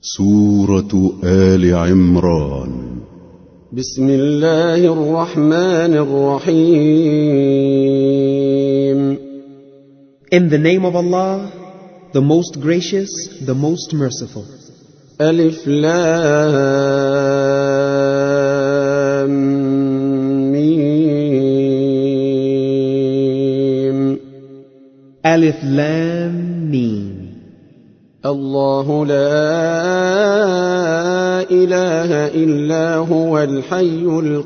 سورة آل عمران. بسم الله الرحمن الرحيم. In the name of Allah, the most gracious, the most merciful. ألف لام ميم. Alif Lam Mim. الله لا إله إلا هو الحي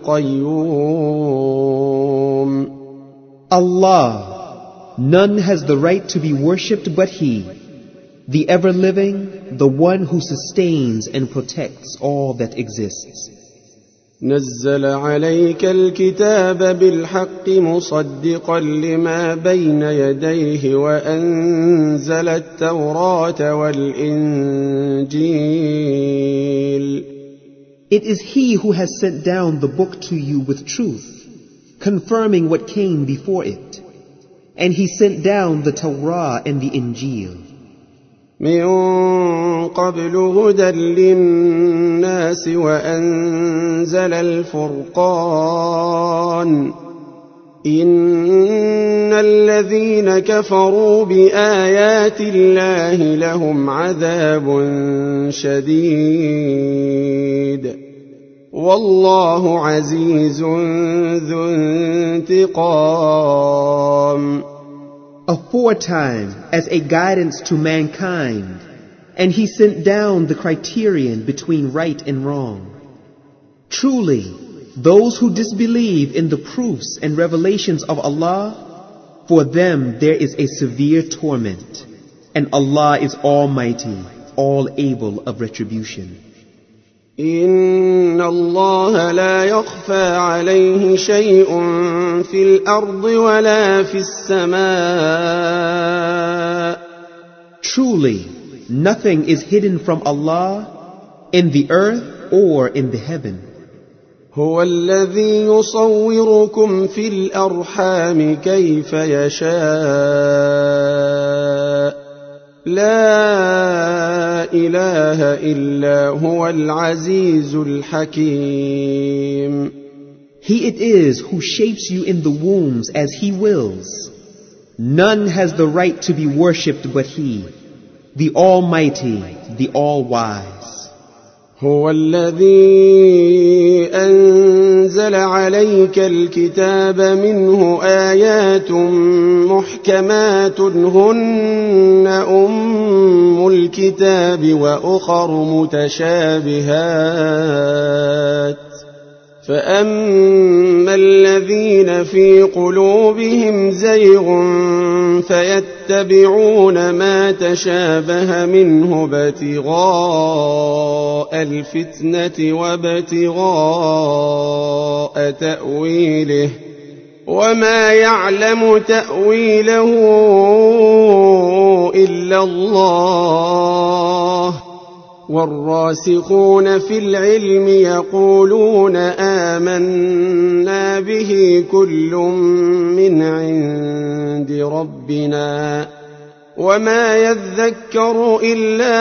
القيوم. Allah, none has the right to be worshipped but He, the ever-living, the one who sustains and protects all that exists. نزل عليك الكتاب بالحق مصدقا لما بين يديه وأنزل التوراة والإنجيل. It is He who has sent down the book to you with truth, confirming what came before it. And He sent down the Torah and the Injil. من قبل هدى للناس وأنزل الفرقان. إن الذين كفروا بآيات الله لهم عذاب شديد والله عزيز ذو انتقام. Aforetime as a guidance to mankind, and He sent down the criterion between right and wrong. Truly, those who disbelieve in the proofs and revelations of Allah, for them there is a severe torment, and Allah is Almighty, all able of retribution. إن الله لا يخفى عليه شيء في الأرض ولا في السماء. Truly, nothing is hidden from Allah in the earth or in the heaven. هو الذي يصوركم في الأرحام كيف يشاء. لا إله إلا هو العزيز الحكيم. He it is who shapes you in the wombs as He wills. None has the right to be worshipped but He, the Almighty, the All-Wise. هو الذي أنزل عليك الكتاب منه آيات محكمات هن أم الكتاب وأخر متشابهات. فأما الذين في قلوبهم زيغ فيتبعون ما تشابه منه ابتغاء الفتنة وابتغاء تأويله وما يعلم تأويله إلا الله. والراسخون في العلم يقولون آمنا به كل من عند ربنا وما يذكر إلا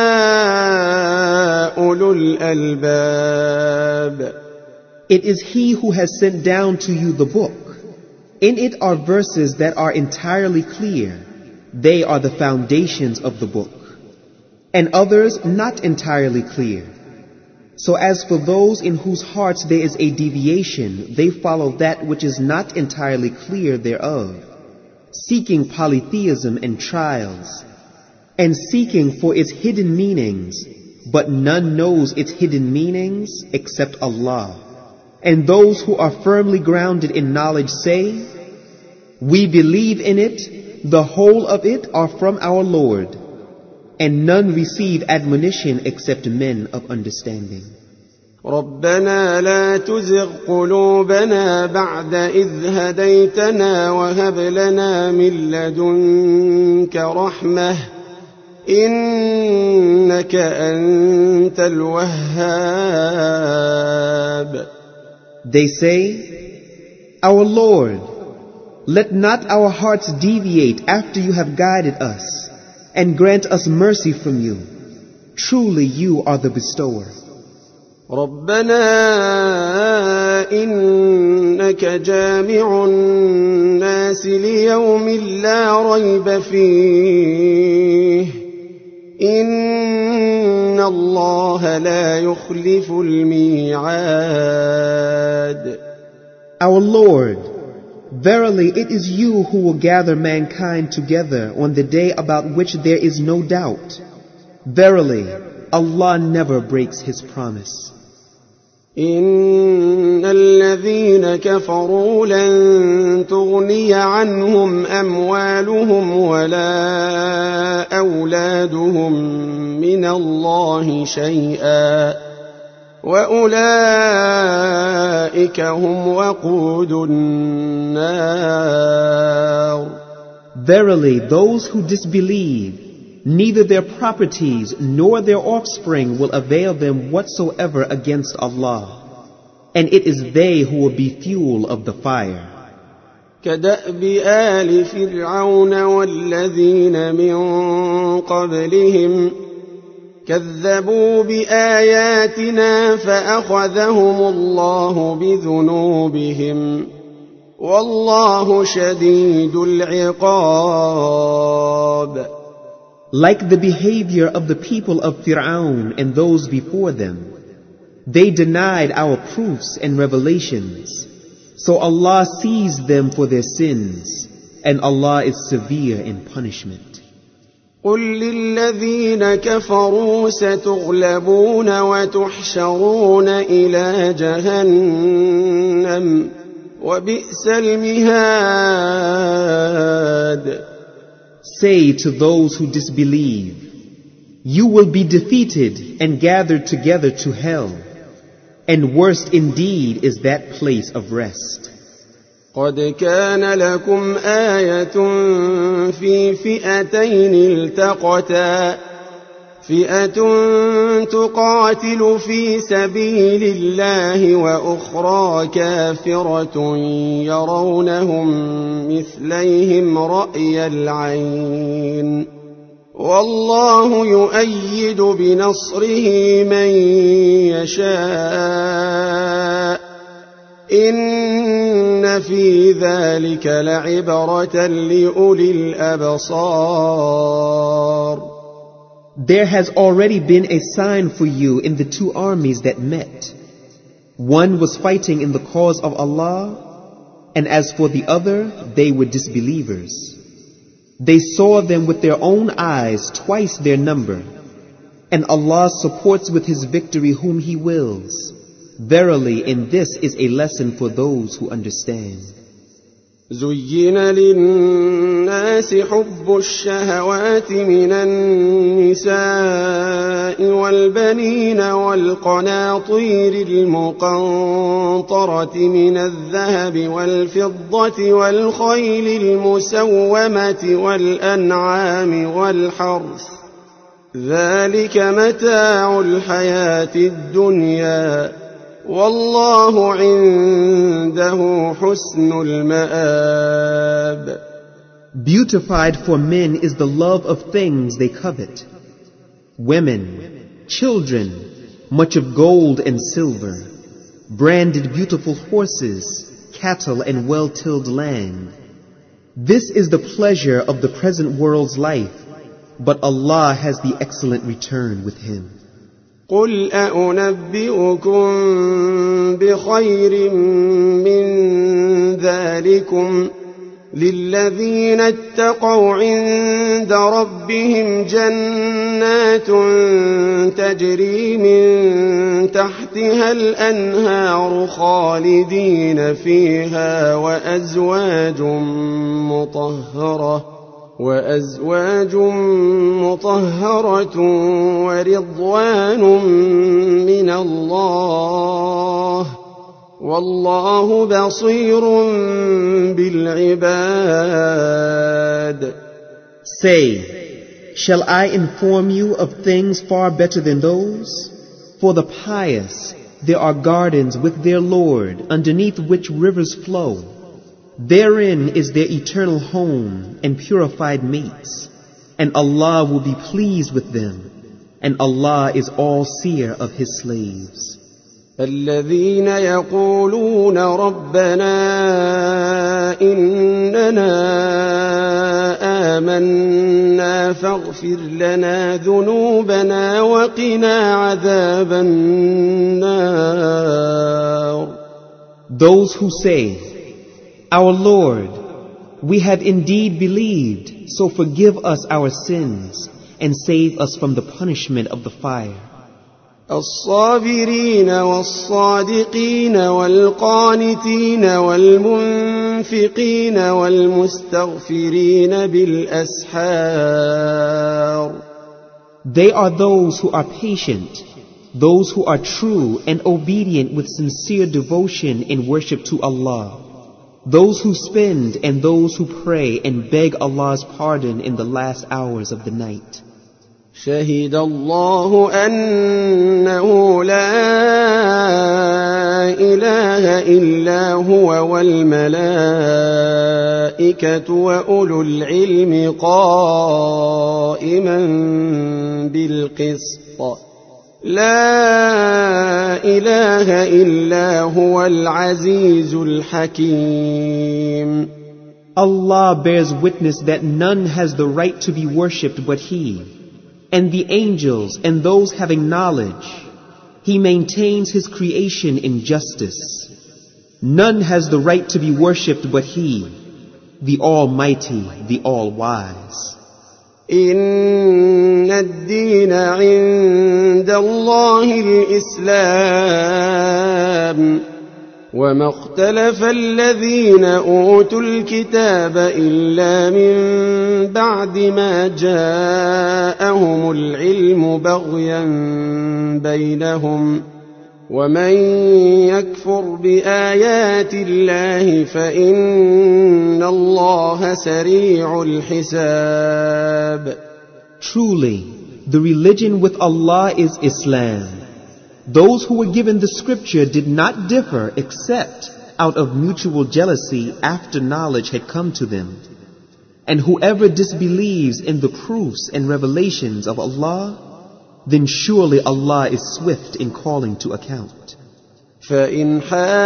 أولو الألباب. It is He who has sent down to you the book. In it are verses that are entirely clear. They are the foundations of the book. And others not entirely clear. So as for those in whose hearts there is a deviation, they follow that which is not entirely clear thereof, seeking polytheism and trials, and seeking for its hidden meanings, but none knows its hidden meanings except Allah. And those who are firmly grounded in knowledge say, we believe in it, the whole of it are from our Lord. And none receive admonition except men of understanding. ربنا لا تزغ قلوبنا بعد إذ هديتنا وهب لنا من لدنك رحمة إنك أنت الوهاب. They say, Our Lord, let not our hearts deviate after you have guided us, and grant us mercy from you. Truly you are the bestower. ربنا إنك جامع الناس ليوم لا ريب فيه إن الله لا يخلف الميعاد. Our Lord, verily it is you who will gather mankind together on the day about which there is no doubt. Verily, Allah never breaks His promise. إن الذين كفروا لن تغني عنهم أموالهم ولا أولادهم من الله شيئا وأولئك هم وقود النار. Verily, those who disbelieve, neither their properties nor their offspring will avail them whatsoever against Allah, and it is they who will be fuel of the fire. كدأب آل فرعون والذين من قبلهم كذبوا بآياتنا فأخذهم الله بذنوبهم والله شديد العقاب. Like the behavior of the people of Fir'aun and those before them, they denied our proofs and revelations. So Allah seized them for their sins, and Allah is severe in punishment. قل للذين كفروا ستغلبون وتحشرون إلى جهنم وبئس المهاد. Say to those who disbelieve, you will be defeated and gathered together to hell, and worst indeed is that place of rest. قد كان لكم آية في فئتين التقتا فئة تقاتل في سبيل الله وأخرى كافرة يرونهم مثليهم رأي العين والله يؤيد بنصره من يشاء إن في ذلك لعبرة لأولي الأبصار. There has already been a sign for you in the two armies that met. One was fighting in the cause of Allah, and as for the other, they were disbelievers. They saw them with their own eyes twice their number, and Allah supports with His victory whom He wills. Verily, in this is a lesson for those who understand. زين للناس حب الشهوات من النساء والبنين والقناطير المقنطرة من الذهب والفضة والخيل المسومة والأنعام والحرث ذلك متاع الحياة الدنيا والله عنده حسن المآب. Beautified for men is the love of things they covet. Women, children, much of gold and silver, branded beautiful horses, cattle and well-tilled land. This is the pleasure of the present world's life, but Allah has the excellent return with Him. قل أنبئكم بخير من ذلكم للذين اتقوا عند ربهم جنات تجري من تحتها الأنهار خالدين فيها وأزواج مطهرة ورضوان من الله والله بصير بالعباد. Say, shall I inform you of things far better than those? For the pious, there are gardens with their Lord, underneath which rivers flow. Therein is their eternal home and purified mates, and Allah will be pleased with them. and Allah is all seer of His slaves. الذين يقولون ربنا إننا آمنا فاغفر لنا ذنوبنا وقنا عذاب النار. Those who say, Our Lord, we have indeed believed, so forgive us our sins and save us from the punishment of the fire. الصابرين والصادقين والقانتين والمنفقين والمستغفرين بالأسحار. They are those who are patient, those who are true and obedient with sincere devotion in worship to Allah, those who spend and those who pray and beg Allah's pardon in the last hours of the night. شهد الله أنه لا إله إلا هو والملائكة وأولو العلم قائما بالقسط لا إله إلا هو العزيز الحكيم. Allah bears witness that none has the right to be worshipped but He, and the angels and those having knowledge. He maintains His creation in justice. None has the right to be worshipped but He, the Almighty, the All-Wise. إن الدين عند الله الإسلام وما اختلف الذين أوتوا الكتاب إلا من بعد ما جاءهم العلم بغيا بينهم ومن يكفر بآيات الله فإن الله سريع الحساب. Truly, the religion with Allah is Islam. Those who were given the scripture did not differ except out of mutual jealousy after knowledge had come to them. And whoever disbelieves in the proofs and revelations of Allah, then surely Allah is swift in calling to account. فإن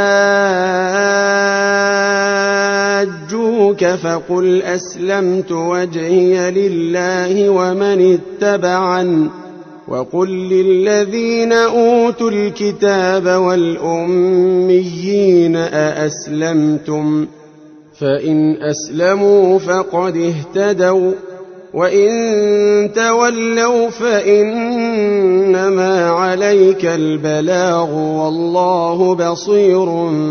حاجوك فقل أسلمت وجهي لله ومن اتبعني وقل للذين أوتوا الكتاب والأميين أأسلمتم فإن أسلموا فقد اهتدوا وإن تولوا فإنما عليك البلاغ والله بصير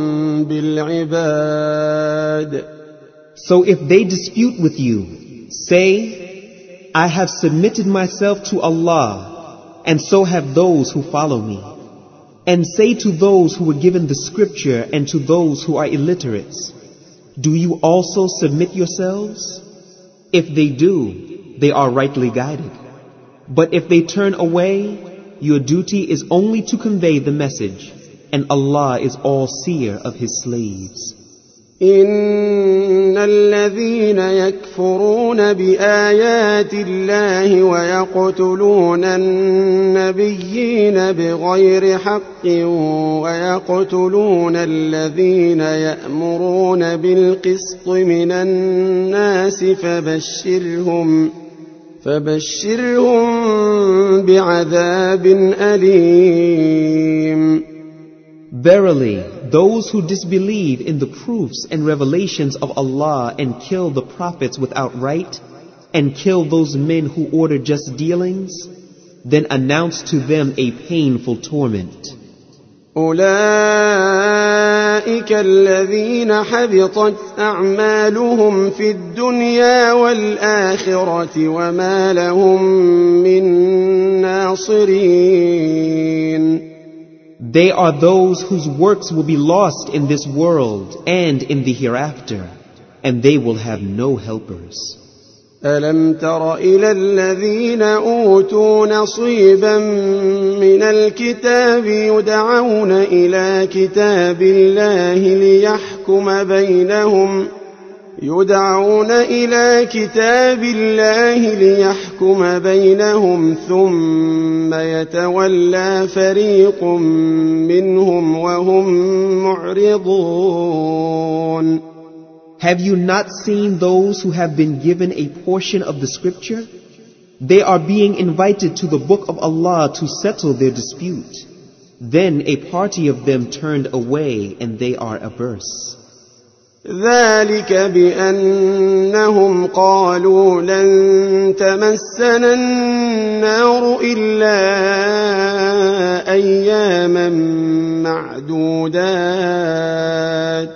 بالعباد. So if they dispute with you, say, I have submitted myself to Allah, and so have those who follow me. And say to those who were given the scripture and to those who are illiterates, do you also submit yourselves? If they do, they are rightly guided. But if they turn away, your duty is only to convey the message, and Allah is all seer of His slaves. إن الذين يكفرون بآيات الله ويقتلون النبيين بغير حق ويقتلون الذين يأمرون بالقسط من الناس فبشرهم بعذاب أليم. Verily, those who disbelieve in the proofs and revelations of Allah and kill the prophets without right, and kill those men who order just dealings, then announce to them a painful torment. أولئك الذين حبطت أعمالهم في الدنيا والآخرة وما لهم من ناصرين. They are those whose works will be lost in this world and in the hereafter, and they will have no helpers. ألم تر إلى الذين أوتوا نصيبا من الكتاب يدعون إلى كتاب الله يدعون إلى كتاب الله ليحكم بينهم ثم يتولى فريق منهم وهم معرضون. Have you not seen those who have been given a portion of the scripture? They are being invited to the book of Allah to settle their dispute. Then a party of them turned away and they are averse. ذلك بأنهم قالوا لن تمسنا النار إلا أياما معدودات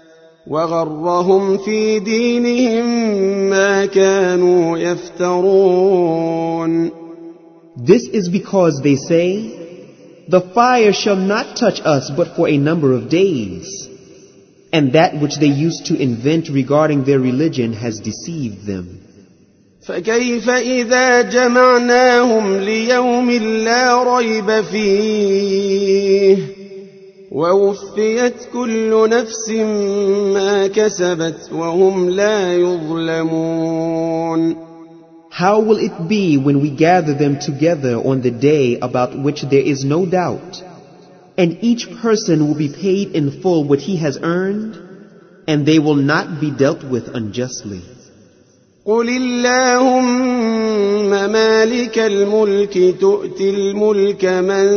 وغرهم في دينهم ما كانوا يفترون. This is because they say, the fire shall not touch us but for a number of days. And that which they used to invent regarding their religion has deceived them. فكيف إذا جمعناهم ليوم لا ريب فيه ووفيت كل نفس ما كسبت وهم لا يظلمون. How will it be when we gather them together on the day about which there is no doubt, and each person will be paid in full what he has earned, and they will not be dealt with unjustly. قل اللهم مالك الملك تؤتي الملك من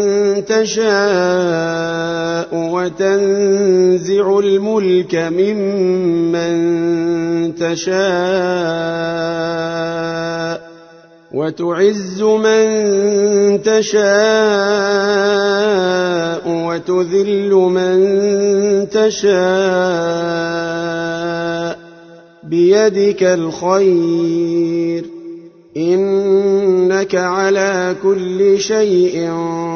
تشاء وتنزع الملك ممن تشاء وتعز من تشاء وتذل من تشاء بيدك الخير إنك على كل شيء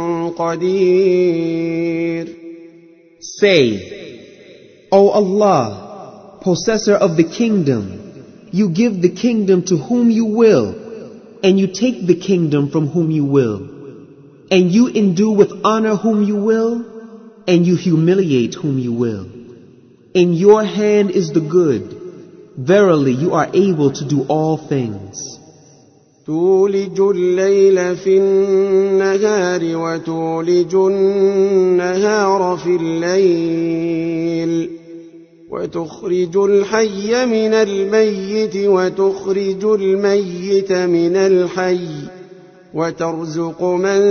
قدير. Say, O Allah, possessor of the kingdom, you give the kingdom to whom you will, and you take the kingdom from whom you will, and you endue with honor whom you will, and you humiliate whom you will. In your hand is the good. Verily, you are able to do all things. تولج الليل في النهار وتولج النهار في الليل وتخرج الحي من الميت وتخرج الميت من الحي وترزق من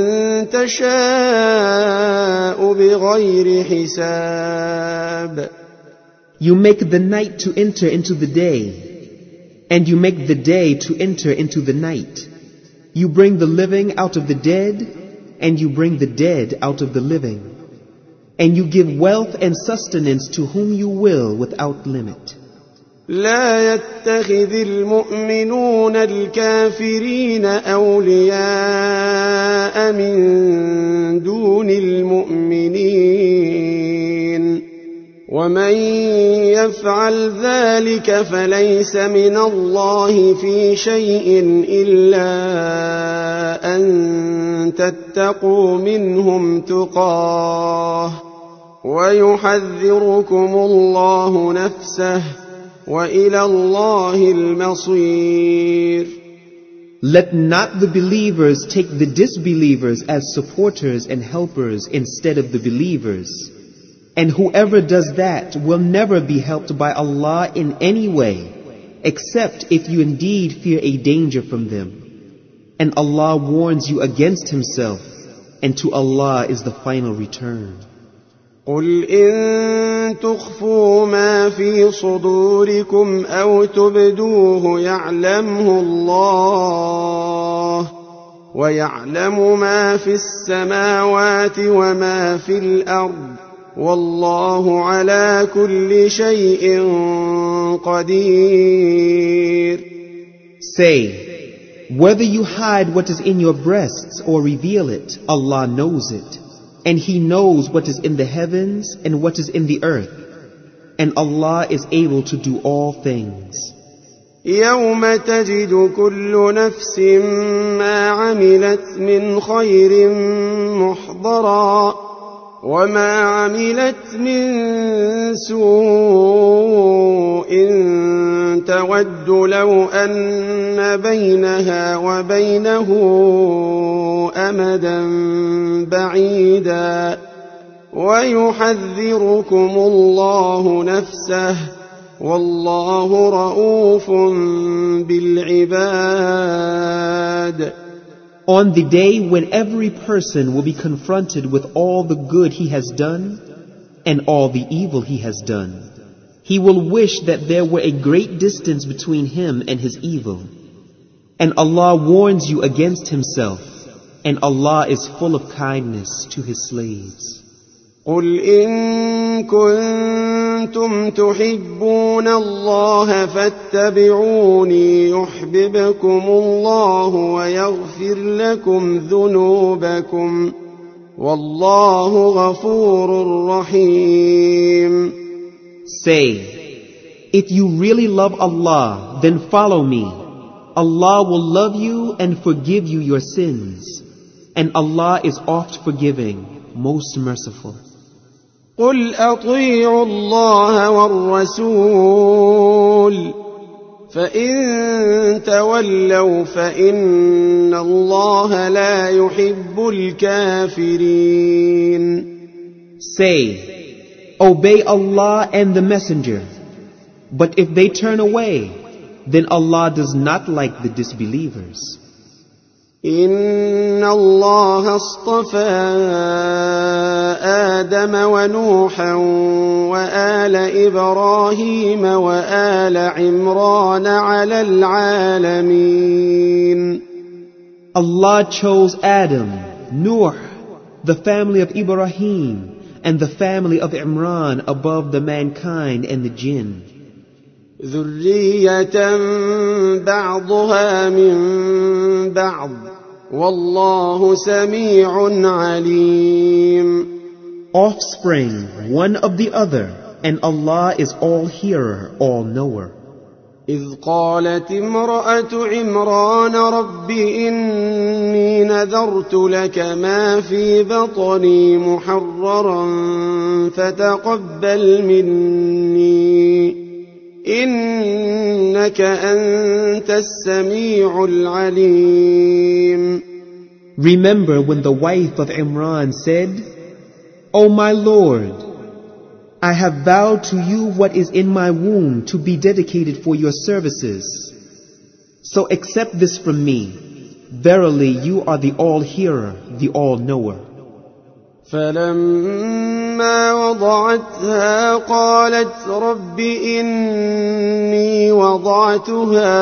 تشاء بغير حساب. You make the night to enter into the day, and you make the day to enter into the night. You bring the living out of the dead, and you bring the dead out of the living. And you give wealth and sustenance to whom you will without limit. لا يتخذ المؤمنون الكافرين أولياء من دون المؤمنين ومن يفعل ذلك فليس من الله في شيء إلا أن تتقوا منهم تقاه ويحذركم الله نفسه وإلى الله المصير. Let not the believers take the disbelievers as supporters and helpers instead of the believers. And whoever does that will never be helped by Allah in any way, except if you indeed fear a danger from them. And Allah warns you against Himself, and to Allah is the final return. قل إن تخفوا ما في صدوركم أو تبدوه يعلمه الله ويعلم ما في السماوات وما في الأرض والله على كل شيء قدير. Say, whether you hide what is in your breasts or reveal it, Allah knows it. And He knows what is in the heavens and what is in the earth. And Allah is able to do all things. يوم تجد كل نفس ما عملت من خير محضرا وما عملت من سوء تود لو أن بينها وبينه أمدا بعيدا ويحذركم الله نفسه والله رؤوف بالعباد. On the day when every person will be confronted with all the good he has done and all the evil he has done, he will wish that there were a great distance between him and his evil. And Allah warns you against himself, and Allah is full of kindness to his slaves. قل إن كنتم تحبون الله فاتبعوني يحببكم الله ويغفر لكم ذنوبكم والله غفور رحيم. Say, if you really love Allah, then follow me. Allah will love you and forgive you your sins. And Allah is oft forgiving, most merciful. قل أطيعوا الله والرسول فإن تولوا فإن الله لا يحب الكافرين. Say, obey Allah and the Messenger. But if they turn away, then Allah does not like the disbelievers. إن الله اصطفى آدم ونوحا وآل إبراهيم وآل عمران على العالمين. Allah chose Adam, Nuh, the family of Ibrahim, and the family of Imran above the mankind and the jinn. ذرية بعضها من بعض والله سميع عليم. Offspring, one of the other, and Allah is all hearer, all knower. إذ قالت امرأة عمران رب إني نذرت لك ما في بطني محررا فتقبل مني إنك أنت السميع العليم. Remember when the wife of Imran said, O my Lord, I have vowed to you what is in my womb to be dedicated for your services. So accept this from me. Verily you are the all-hearer, the all-knower. فلما وضعتها قالت رب إني وضعتها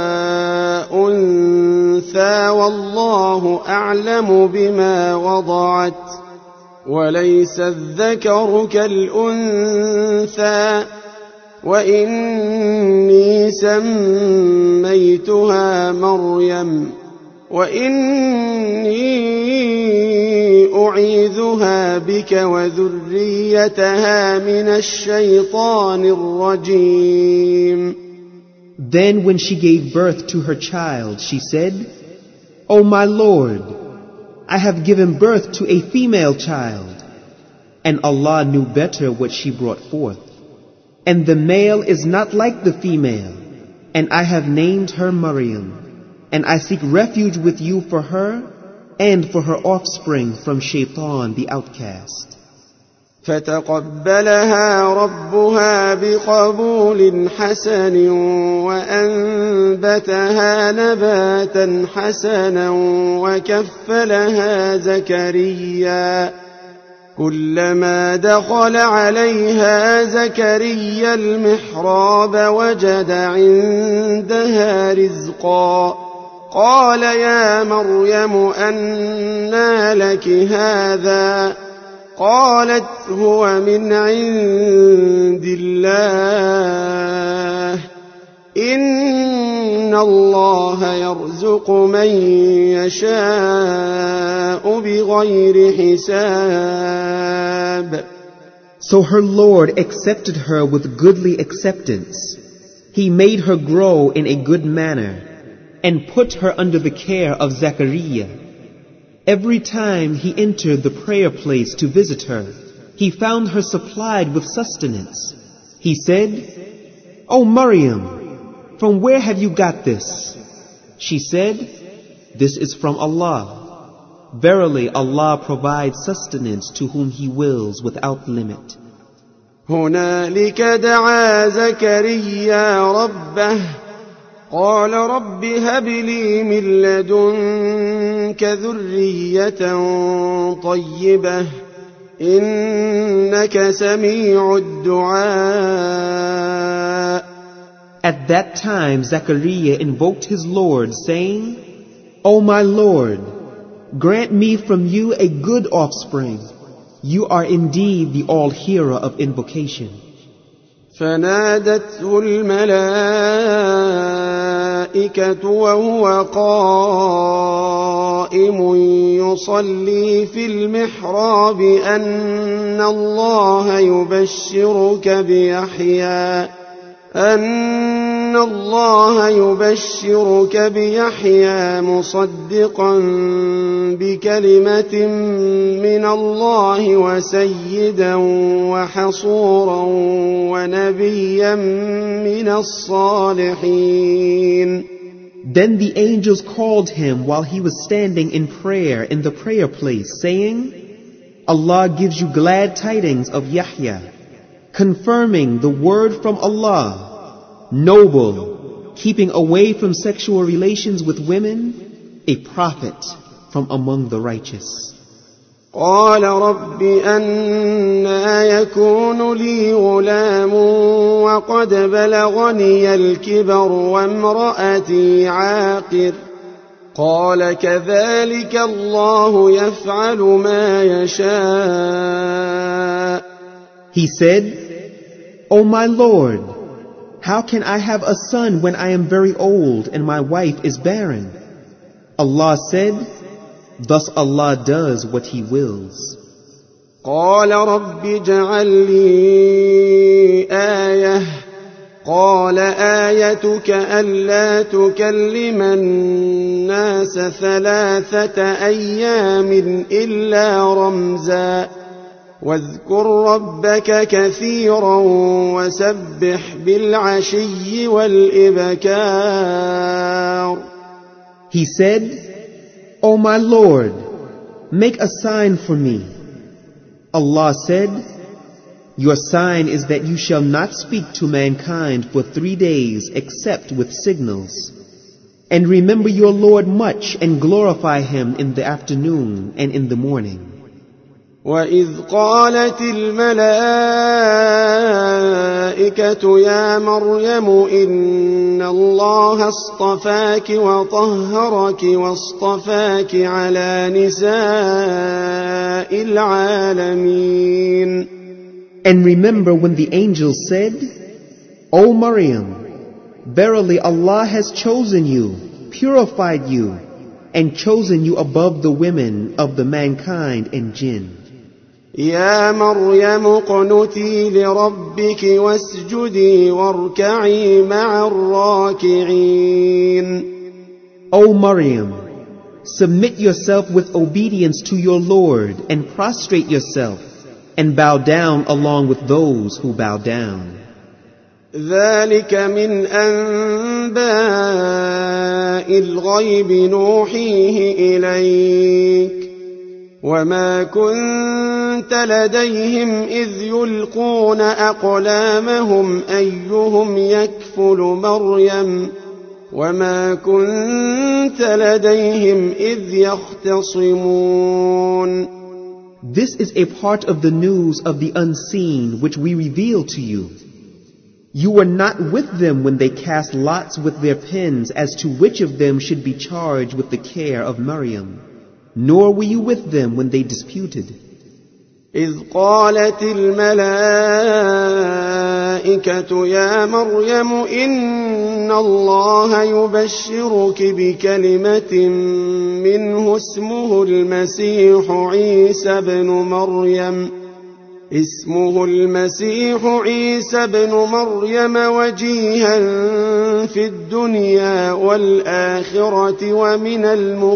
أنثى والله أعلم بما وضعت وليس الذكر كالأنثى وإني سميتها مريم وإني أعيذها بك وذريتها من الشيطان الرجيم. Then when she gave birth to her child, she said, O my Lord, I have given birth to a female child. And Allah knew better what she brought forth. And the male is not like the female. And I have named her Maryam. And I seek refuge with you for her and for her offspring from Shaitan the outcast. فتقبلها ربها بقبول حسن وأنبتها نباتا حسنا وكفلها زكريا كلما دخل عليها زكريا المحراب وجد عندها رزقا قال يا مريم أنى لك هذا قالت هو من عند الله إن الله يرزق من يشاء بغير حساب. So her Lord accepted her with goodly acceptance. He made her grow in a good manner and put her under the care of Zechariah. Every time he entered the prayer place to visit her, he found her supplied with sustenance. He said, "O Maryam, from where have you got this?" She said, "This is from Allah. Verily, Allah provides sustenance to whom He wills without limit." هنالك دعا زكريا ربه قال رب هب لي من لدنك ذرية طيبة إنك سميع الدعاء. At that time Zechariah invoked his Lord, saying, "O my Lord, grant me from you a good offspring. You are indeed the all-hearer of invocation." فنادته الملائكة وهو قائم يصلي في المحراب أن الله يبشرك بيحيى مصدقا بكلمة من الله وسيدا وحصورا ونبيا من الصالحين. Then the angels called him while he was standing in prayer in the prayer place, saying, "Allah gives you glad tidings of Yahya, confirming the word from Allah, noble, keeping away from sexual relations with women, a prophet from among the righteous." قال رب أنى يكون لي غلام وقد بلغني الكبر وامرأتي عاقر قال كذلك الله يفعل ما يشاء. He said, "O my Lord, how can I have a son when I am very old and my wife is barren?" Allah said, "Thus Allah does what He wills." قال رب اجعل لي آية قال آيتك ألا تكلم الناس 3 أيام إلا رمزا واذكر ربك كثيرا وسبح بالعشي والإبكار. He said, "O my Lord, make a sign for me." Allah said, "Your sign is that you shall not speak to mankind for 3 days except with signals. And remember your Lord much and glorify Him in the afternoon and in the morning." وَإِذْ قَالَتِ الْمَلَائِكَةُ يَا مَرْيَمُ إِنَّ اللَّهَ اصْطَفَاكِ وَطَهَّرَكِ وَاصْطَفَاكِ عَلَى نِسَاءِ الْعَالَمِينَ. And remember when the angels said, "O Maryam, verily Allah has chosen you, purified you, and chosen you above the women of the mankind and jinn." يا مريم اقنتي لربك واسجدي واركعي مع الراكعين. O Maryam, submit yourself with obedience to your Lord and prostrate yourself and bow down along with those who bow down. ذلك من أنباء الغيب نوحيه إليك وما كنت لديهم إذ يلقون أقلامهم أيهم يكفل مريم وما كنت لديهم إذ يختصمون. This is a part of the news of the unseen which we reveal to you. You were not with them when they cast lots with their pens as to which of them should be charged with the care of Maryam, nor were you with them when they disputed. إذ قالت الملائكة يا مريم إن الله يبشرك بكلمة منه اسمه المسيح عيسى ابن مريم اسمه المسيح عيسى بن مريم وجيها في الدنيا والآخرة ومن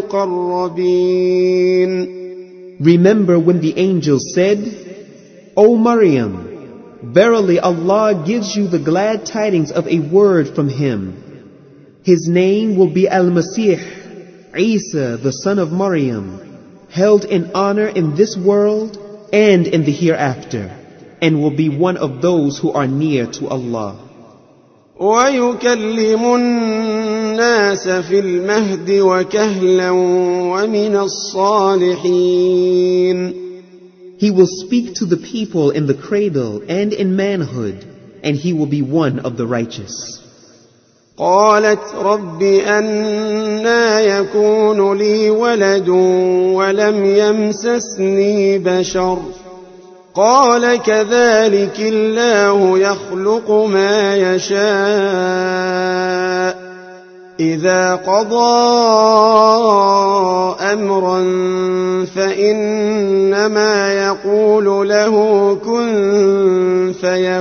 المقربين. Remember when the angel said, O Maryam, verily Allah gives you the glad tidings of a word from Him. His name will be Al-Masih, Isa, the son of Maryam, held in honor in this world and in the hereafter, and will be one of those who are near to Allah. وَيُكَلِّمُ النَّاسَ فِي الْمَهْدِ وَكَهْلًا وَمِنَ الصَّالِحِينَ. He will speak to the people in the cradle and in manhood, and he will be one of the righteous. قالت رب أنى يكون لي ولد ولم يمسسني بشر قال كذلك الله يخلق ما يشاء إذا قضى أمرا فإنما يقول له كن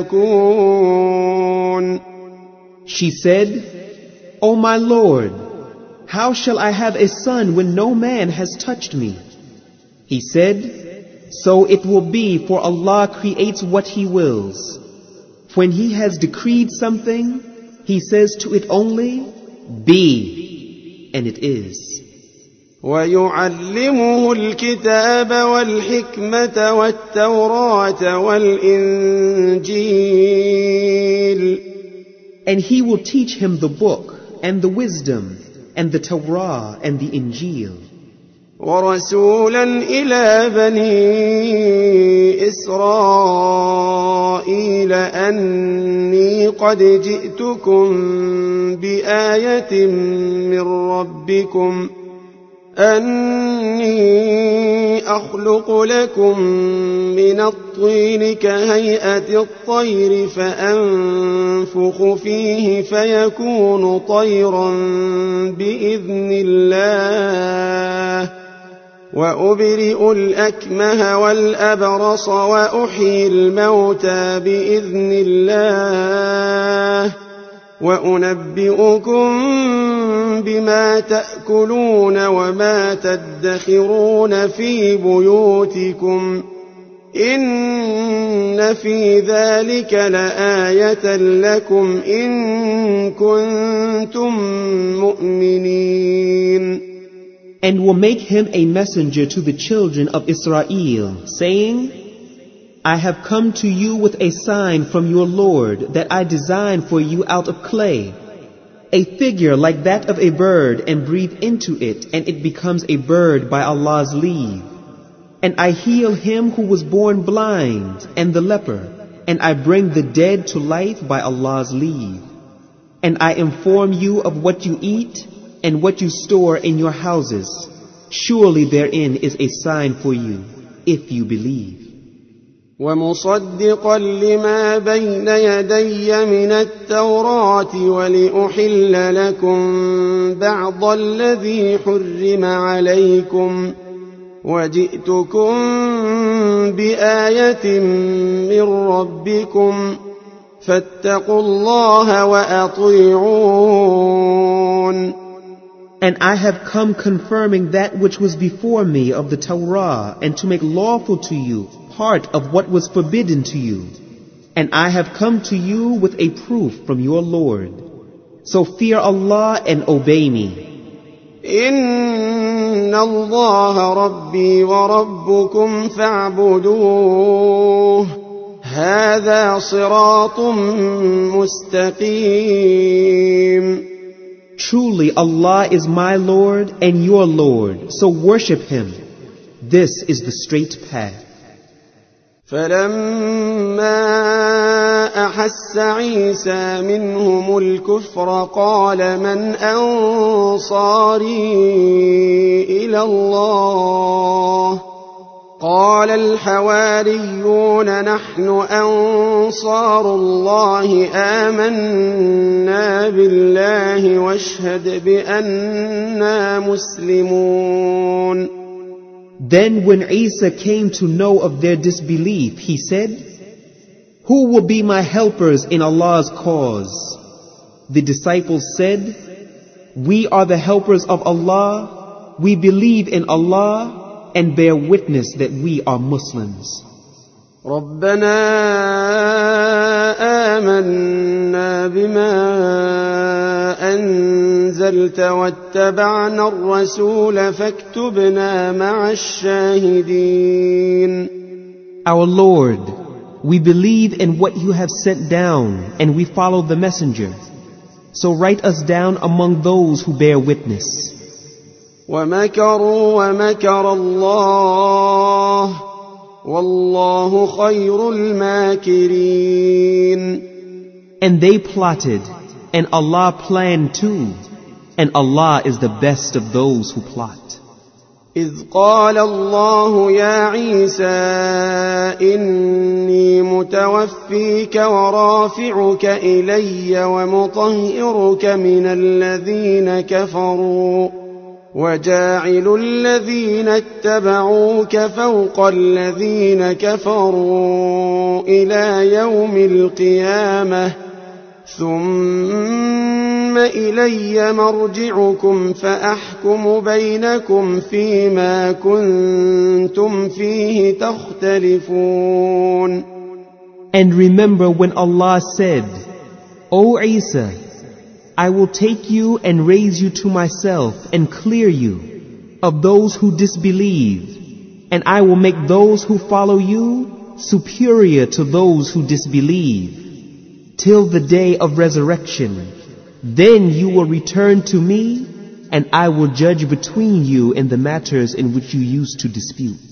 فيكون. She said, O my Lord, how shall I have a son when no man has touched me? He said, so it will be, for Allah creates what He wills. When He has decreed something, He says to it only, be, and it is. وَيُعَلِّمُهُ الْكِتَابَ وَالْحِكْمَةَ وَالتَّوْرَاةَ وَالْإِنْجِيلَ. And He will teach him the book and the wisdom and the Torah and the Injil. وَرَسُولًا إِلَى بَنِي إِسْرَائِيلَ أَنِّي قَدْ جِئْتُكُمْ بِآيَةٍ من ربكم أني أخلق لكم من الطين كهيئة الطير فأنفخ فيه فيكون طيرا بإذن الله وأبرئ الأكمه والأبرص وأحيي الموتى بإذن الله وأنبئكم بما تأكلون وما تدخرون في بيوتكم إن في ذلك لآية لكم إن كنتم مؤمنين. And will make him a messenger to the children of Israel, saying, I have come to you with a sign from your Lord that I designed for you out of clay, a figure like that of a bird, and breathe into it, and it becomes a bird by Allah's leave. And I heal him who was born blind, and the leper, and I bring the dead to life by Allah's leave. And I inform you of what you eat, and what you store in your houses. Surely therein is a sign for you, if you believe. ومصدقا لما بين يدي من التوراة ولأحل لكم بعض الذي حرم عليكم وجئتكم بآية من ربكم فاتقوا الله وأطيعون. And I have come confirming that which was before me of the Torah, and to make lawful to you part of what was forbidden to you. And I have come to you with a proof from your Lord. So fear Allah and obey me. إن الله ربي وربكم فاعبدوه هذا صراط مستقيم. Truly Allah is my Lord and your Lord, so worship Him. This is the straight path. فلما أحس عيسى منهم الكفر قال من أنصاري إلى الله قال الحواريون نحن أنصار الله آمنا بالله واشهد بأننا مسلمون. Then when Isa came to know of their disbelief, he said, "Who will be my helpers in Allah's cause?" The disciples said, "We are the helpers of Allah. We believe in Allah and bear witness that we are Muslims." ربنا آمنا بما أنزلت واتبعنا الرسول فاكتبنا مع الشاهدين. Our Lord, we believe in what you have sent down and we follow the messenger. So write us down among those who bear witness. ومكروا ومكر الله والله خير الماكرين. And they plotted, and Allah planned too, and Allah is the best of those who plot. إذ قال الله يا عيسى إني متوفيك ورافعك إلي ومطهرك من الذين كفروا وجاعل الذين اتبعوك فوق الذين كفروا إلى يوم القيامة ثم إلي مرجعكم فأحكم بينكم فيما كنتم فيه تختلفون. And remember when Allah said, "O Isa, I will take you and raise you to myself and clear you of those who disbelieve, and I will make those who follow you superior to those who disbelieve, till the day of resurrection. Then you will return to me, and I will judge between you in the matters in which you used to dispute."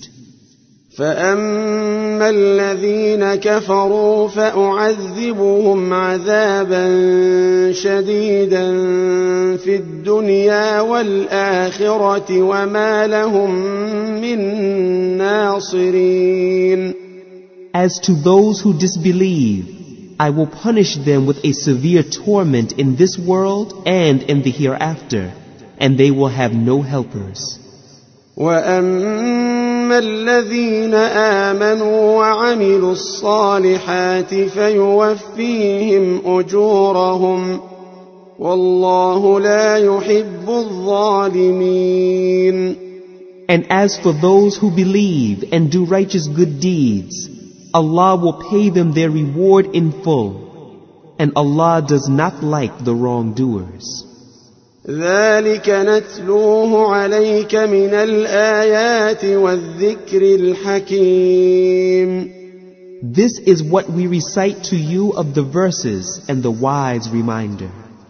فأما الذين كفروا فأعذبهم عذابا شديدا في الدنيا والآخرة وما لهم من ناصرين. As to those who disbelieve, I will punish them with a severe torment in this world and in the hereafter, and they will have no helpers. وأما الذين آمنوا وعملوا الصالحات فيوفيهم أجورهم والله لا يحب الظالمين. And as for those who believe and do righteous good deeds, Allah will pay them their reward in full, and Allah does not like the wrongdoers. ذلك نتلوه عليك من الآيات والذكر الحكيم. This is what we recite to you of the verses and the wise reminder.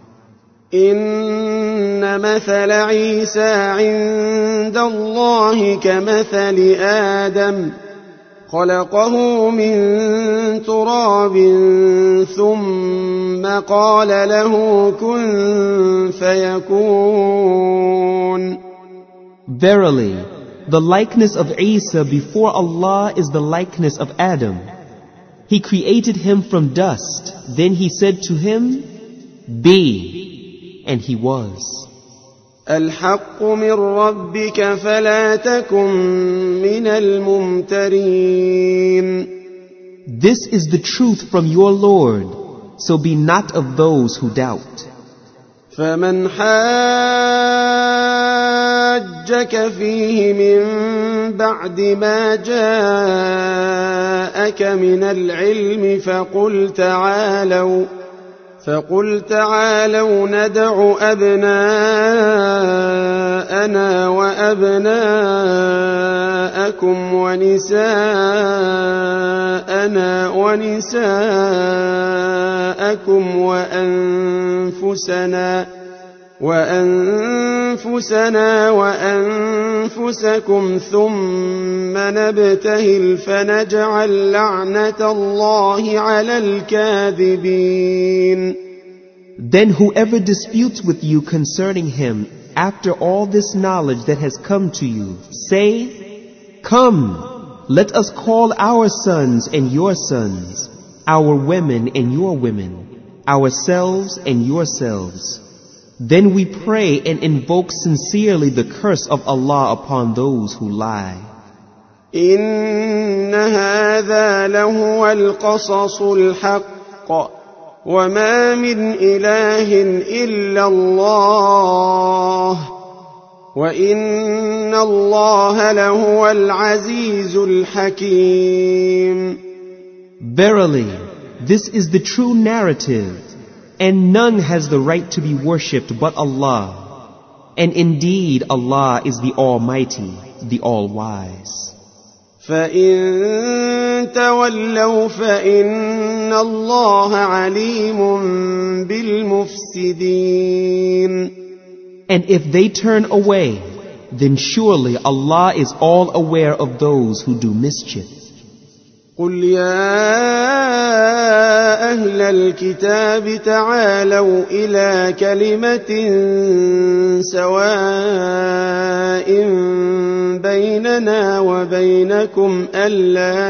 إن مثل عيسى عند الله كمثل آدم خلقه من تراب ثم قال له كن فيكون. Verily, the likeness of Isa before Allah is the likeness of Adam. He created him from dust, then he said to him, "Be," and he was. الحق من ربك فلا تكن من الممترين. This is the truth from your Lord, so be not of those who doubt. فمن حاجك فيه من بعد ما جاءك من العلم فقل تعالوا ندع أبناءنا وأبناءكم ونساءنا ونساءكم وأنفسنا وأنفسكم ثم نبتهل فنجعل لعنة الله على الكاذبين. Then whoever disputes with you concerning him after all this knowledge that has come to you, say, "Come, let us call our sons and your sons, our women and your women, ourselves and yourselves. Then we pray and invoke sincerely the curse of Allah upon those who lie. إن هذا لهو القصص الحق وما من إله إلا الله وإن الله لهو العزيز الحكيم. Verily, this is the true narrative, and none has the right to be worshipped but Allah. And indeed, Allah is the Almighty, the All-Wise. فإن تولوا فإن الله عليم بالمفسدين. And if they turn away, then surely Allah is all aware of those who do mischief. قل يا أهل الكتاب تعالوا إلى كلمة سواء بيننا وبينكم ألا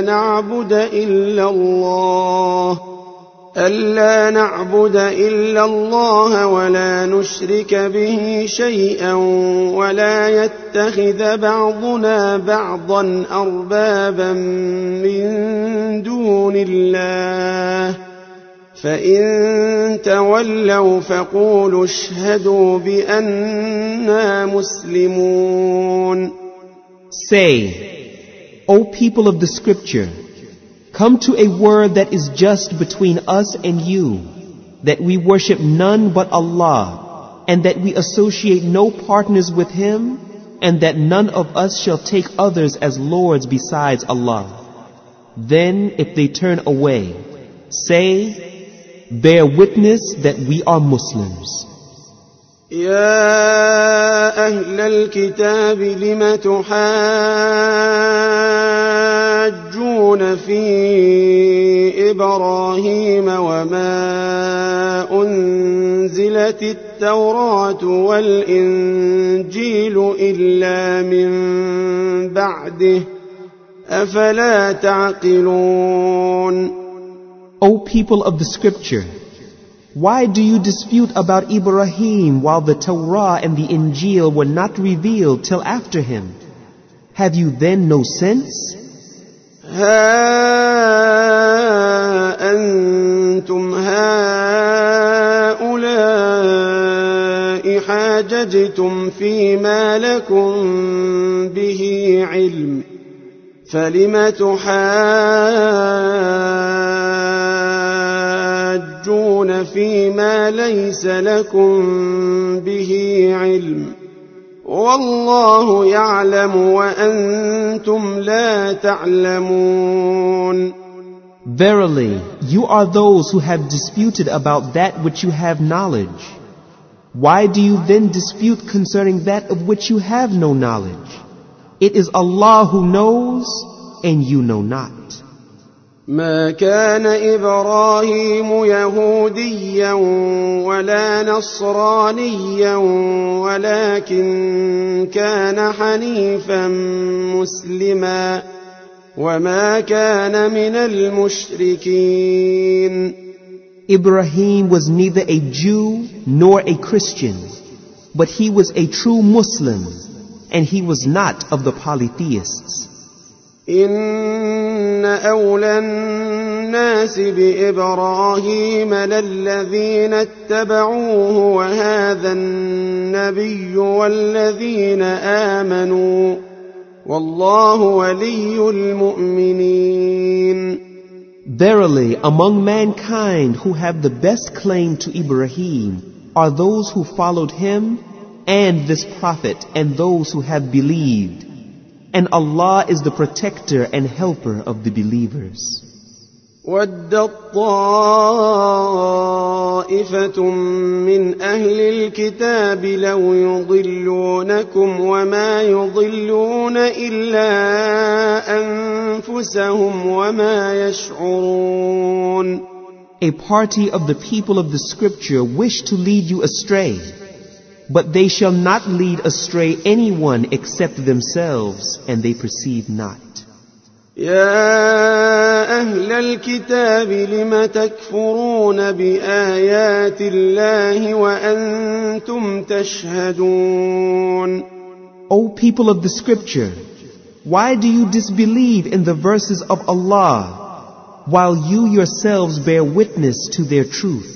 نعبد إلا الله ولا نشرك به شيئا ولا يتخذ بعضنا بعضا أربابا من دون الله فإن تولوا فقولوا اشهدوا بأننا مسلمون. Say, O people of the scripture, come to a word that is just between us and you, that we worship none but Allah, and that we associate no partners with Him, and that none of us shall take others as lords besides Allah. Then, if they turn away, say, bear witness that we are Muslims. يا أهل الكتاب لم تحاجون في إبراهيم وما أنزلت التوراة والإنجيل إلا من بعده أفلا تعقلون. O people of the scripture, why do you dispute about Ibrahim while the Torah and the Injil were not revealed till after him? Have you then no sense? ها أنتم هؤلاء حاججتم فيما لكم به علم فلم تحاجون فيما ليس لكم به علم والله يعلم وأنتم لا تعلمون. Verily, you are those who have disputed about that which you have knowledge. Why do you then dispute concerning that of which you have no knowledge? It is Allah who knows, and you know not. ما كان إبراهيم يهوديا ولا نصرانيا ولكن كان حنيفا مسلما وما كان من المشركين. Ibrahim was neither a Jew nor a Christian, but he was a true Muslim, and he was not of the polytheists. إن أولى الناس بإبراهيم للذين اتبعوه وهذا النبي والذين آمنوا والله ولي المؤمنين. Verily, among mankind who have the best claim to Ibrahim are those who followed him and this prophet and those who have believed. And Allah is the protector and helper of the believers. وَدَّت طَّائِفَةٌ مِّنْ أَهْلِ الْكِتَابِ لَوْ يُضِلُّونَكُمْ وَمَا يُضِلُّونَ إِلَّا أَنفُسَهُمْ وَمَا يَشْعُرُونَ. A party of the people of the scripture wish to lead you astray, but they shall not lead astray anyone except themselves, and they perceive not. يا أهل الكتاب لم تكفرون بآيات الله وأنتم تشهدون O people of the scripture, why do you disbelieve in the verses of Allah while you yourselves bear witness to their truth?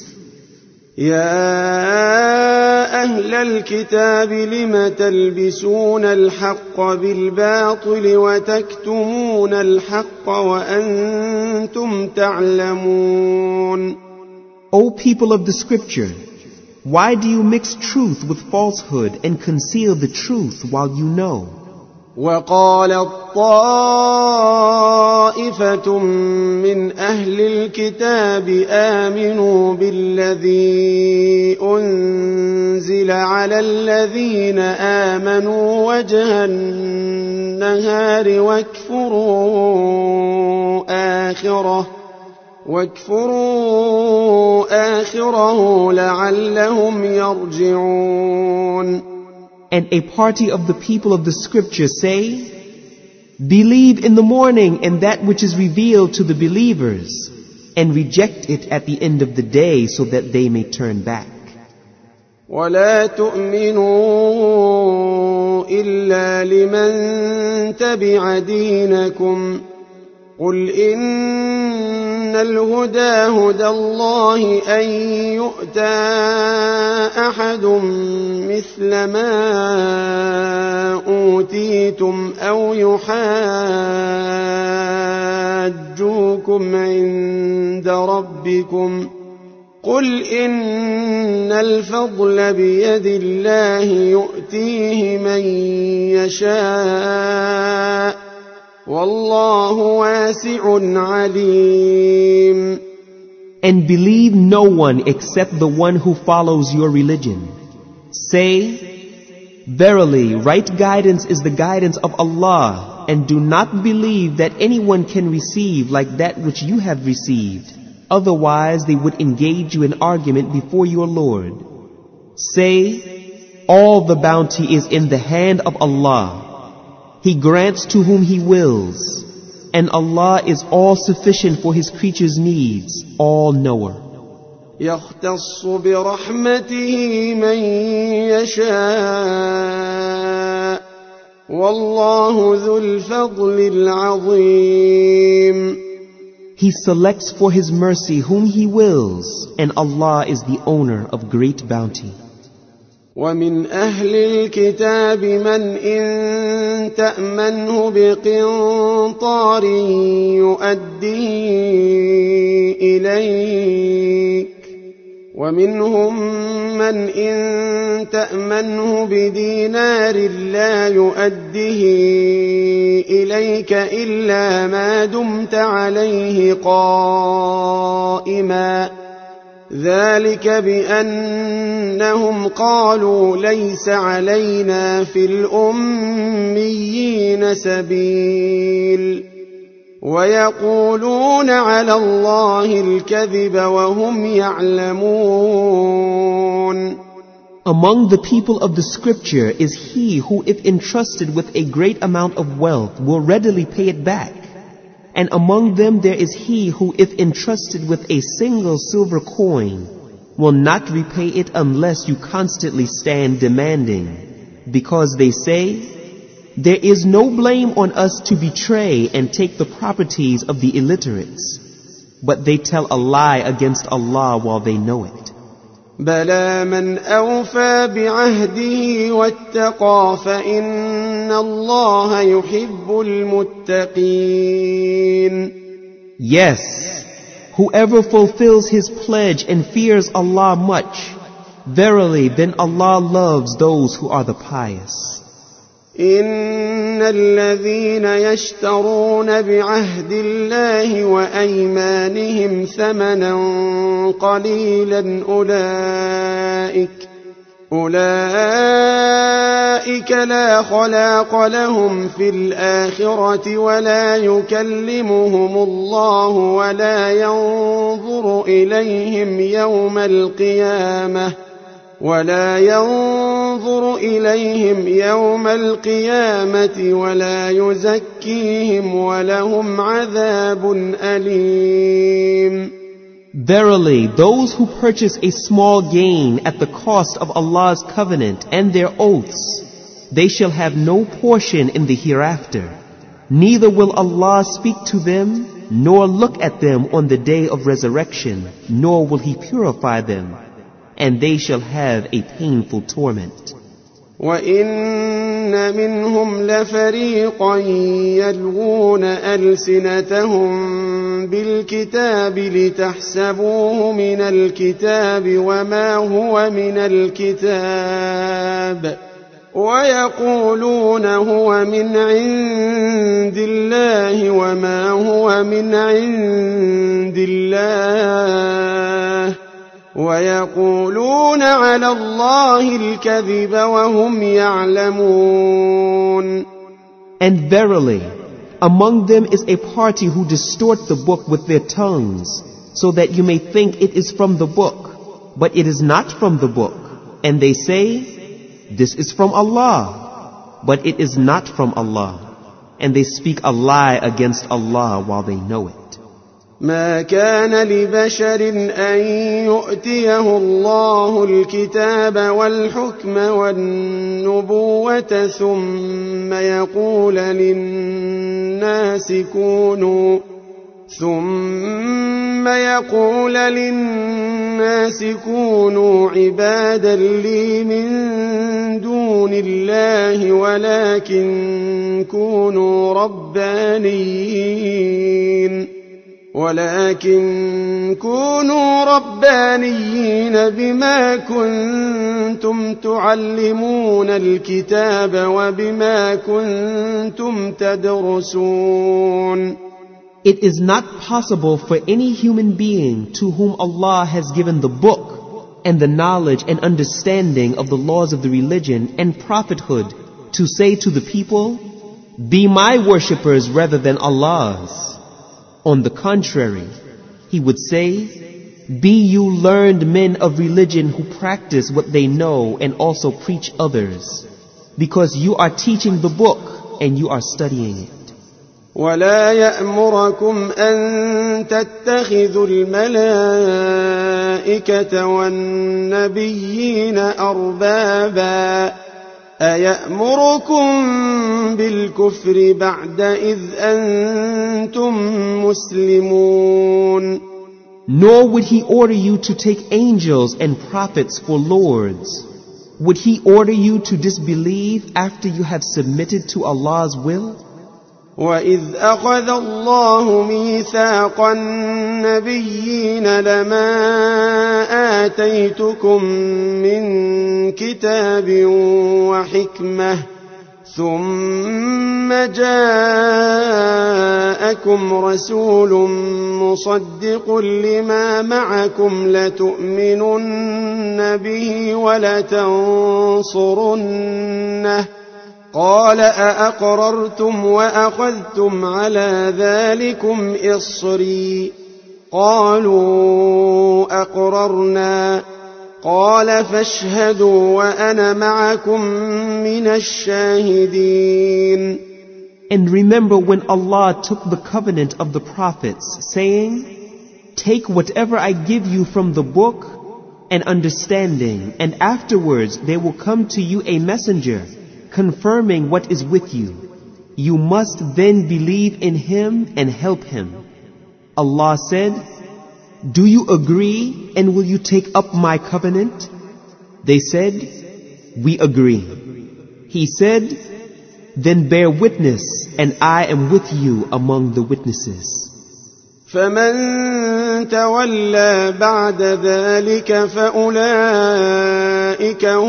يا أهل الكتاب لم تلبسون الحق بالباطل وتكتمون الحق وأنتم تعلمون O people of the scripture, why do you mix truth with falsehood and conceal the truth while you know? وقالت طائفة من أهل الكتاب آمنوا بالذي أنزل على الذين آمنوا وجه النهار واكفروا آخره لعلهم يرجعون And a party of the people of the scripture say, believe in the morning and that which is revealed to the believers, and reject it at the end of the day so that they may turn back. ولا تؤمنوا إلا لمن تبع دينكم قل إن الهدى هدى الله أن يؤتى أحد مثل ما أوتيتم أو يحاجوكم عند ربكم قل إن الفضل بيد الله يؤتيه من يشاء والله واسع عليم And believe no one except the one who follows your religion. Say, verily, right guidance is the guidance of Allah, and do not believe that anyone can receive like that which you have received. Otherwise, they would engage you in argument before your Lord. Say, all the bounty is in the hand of Allah. He grants to whom He wills. And Allah is all sufficient for His creatures' needs, all knower. يختص برحمته من يشاء والله ذو الفضل العظيم. He selects for His mercy whom He wills, and Allah is the owner of great bounty. ومن أهل الكتاب من إن تأمنه بقنطار يؤديه إليك ومنهم من إن تأمنه بدينار لا يؤديه إليك إلا ما دمت عليه قائما ذلك بأنهم قالوا ليس علينا في الأميين سبيل ويقولون على الله الكذب وهم يعلمون. Among the people of the scripture is he who, if entrusted with a great amount of wealth, will readily pay it back. And among them there is he who, if entrusted with a single silver coin, will not repay it unless you constantly stand demanding. Because they say, there is no blame on us to betray and take the properties of the illiterates. But they tell a lie against Allah while they know it. بلى من أوفى بعهده واتقى فإن الله يحب المتقين. Yes, whoever fulfills his pledge and fears Allah much, verily then Allah loves those who are the pious. إن الذين يشترون بعهد الله وأيمانهم ثمنا قليلا أولئك لا خلاق لهم في الآخرة ولا يكلمهم الله ولا ينظر إليهم يوم القيامة ولا ينظر إليهم يوم القيامة ولا يزكيهم ولهم عذاب أليم. Verily, those who purchase a small gain at the cost of Allah's covenant and their oaths, they shall have no portion in the hereafter. Neither will Allah speak to them, nor look at them on the day of resurrection, nor will He purify them, and they shall have a painful torment. وَإِنَّ مِنْهُمْ لَفَرِيقًا يَلْوُونَ أَلْسِنَتَهُم بِالْكِتَابِ لِتَحْسَبُوهُ مِنَ الْكِتَابِ وَمَا هُوَ مِنَ الْكِتَابِ وَيَقُولُونَ هُوَ مِنْ عِندِ اللَّهِ وَمَا هُوَ مِنْ عِندِ اللَّهِ وَيَقُولُونَ عَلَى اللَّهِ الْكَذِبَ وَهُمْ يَعْلَمُونَ. And verily, among them is a party who distort the book with their tongues, so that you may think it is from the book, but it is not from the book. And they say, this is from Allah, but it is not from Allah. And they speak a lie against Allah while they know it. ما كان لبشر أن يؤتيه الله الكتاب والحكم والنبوة ثم يقول للناس كونوا عبادا لي من دون الله ولكن كونوا ربانيين بما كنتم تعلمون الكتاب وبما كنتم تدرسون. It is not possible for any human being to whom Allah has given the book and the knowledge and understanding of the laws of the religion and prophethood to say to the people, be my worshippers rather than Allah's. On the contrary, he would say, be you learned men of religion who practice what they know and also preach others, because you are teaching the book and you are studying it. ولا يأمركم أن تتخذوا الملائكة والنبيين أربابا أيأمركم بالكفر بعد إذ أنتم مسلمون. Nor would he order you to take angels and prophets for lords. Would he order you to disbelieve after you have submitted to Allah's will? وَإِذْ أَخَذَ اللَّهُ مِيثَاقَ النَّبِيِّينَ لَمَا آتَيْتُكُم مِّن كِتَابٍ وَحِكْمَةٍ ثُمَّ جَاءَكُمْ رَسُولٌ مُصَدِّقٌ لِّمَا مَعَكُمْ لَتُؤْمِنُنَّ بِهِ وَلَتَنصُرُنَّهُ قال أأقررتم وأخذتم على ذلكم إصري قالوا أقررنا قال فاشهدوا وأنا معكم من الشاهدين. And remember when Allah took the covenant of the prophets, saying, take whatever I give you from the book and understanding, and afterwards there will come to you a messenger confirming what is with you. You must then believe in him and help him. Allah said, do you agree and will you take up my covenant? They said, we agree. He said, then bear witness and I am with you among the witnesses. فمن تولى بعد ذلك فأولئك